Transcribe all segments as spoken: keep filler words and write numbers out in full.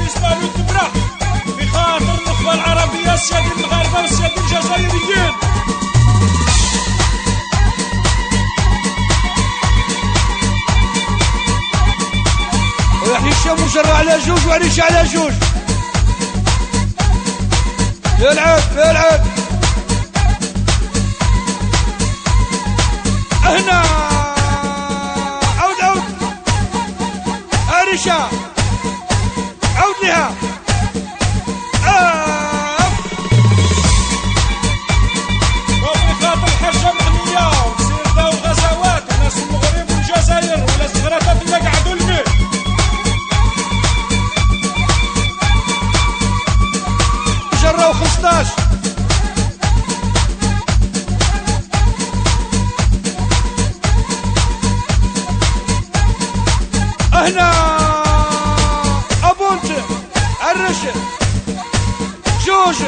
بالنسبة للكبرى بخاطر النخبة العربية السيادة المغاربة والسيادة الجزائريين. ويحيي الشام مجرى على جوج وعريش على جوج. يلعب يلعب هنا عود عود عريشة عود لها وبخاطر الحاجة مغنية وسيرة وغزوات وناس المغرب والجزائر ولا زغراتات اللي قعدوا الميل. جرة وخمسطاش هنا أبونت عرش جوج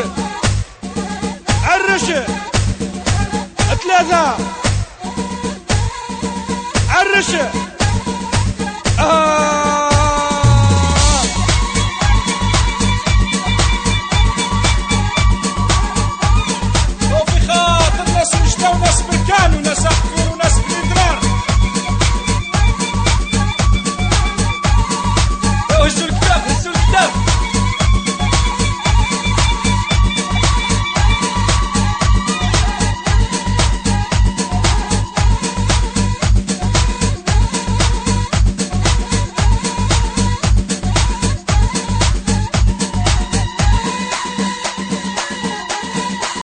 عرش ثلاثة عرش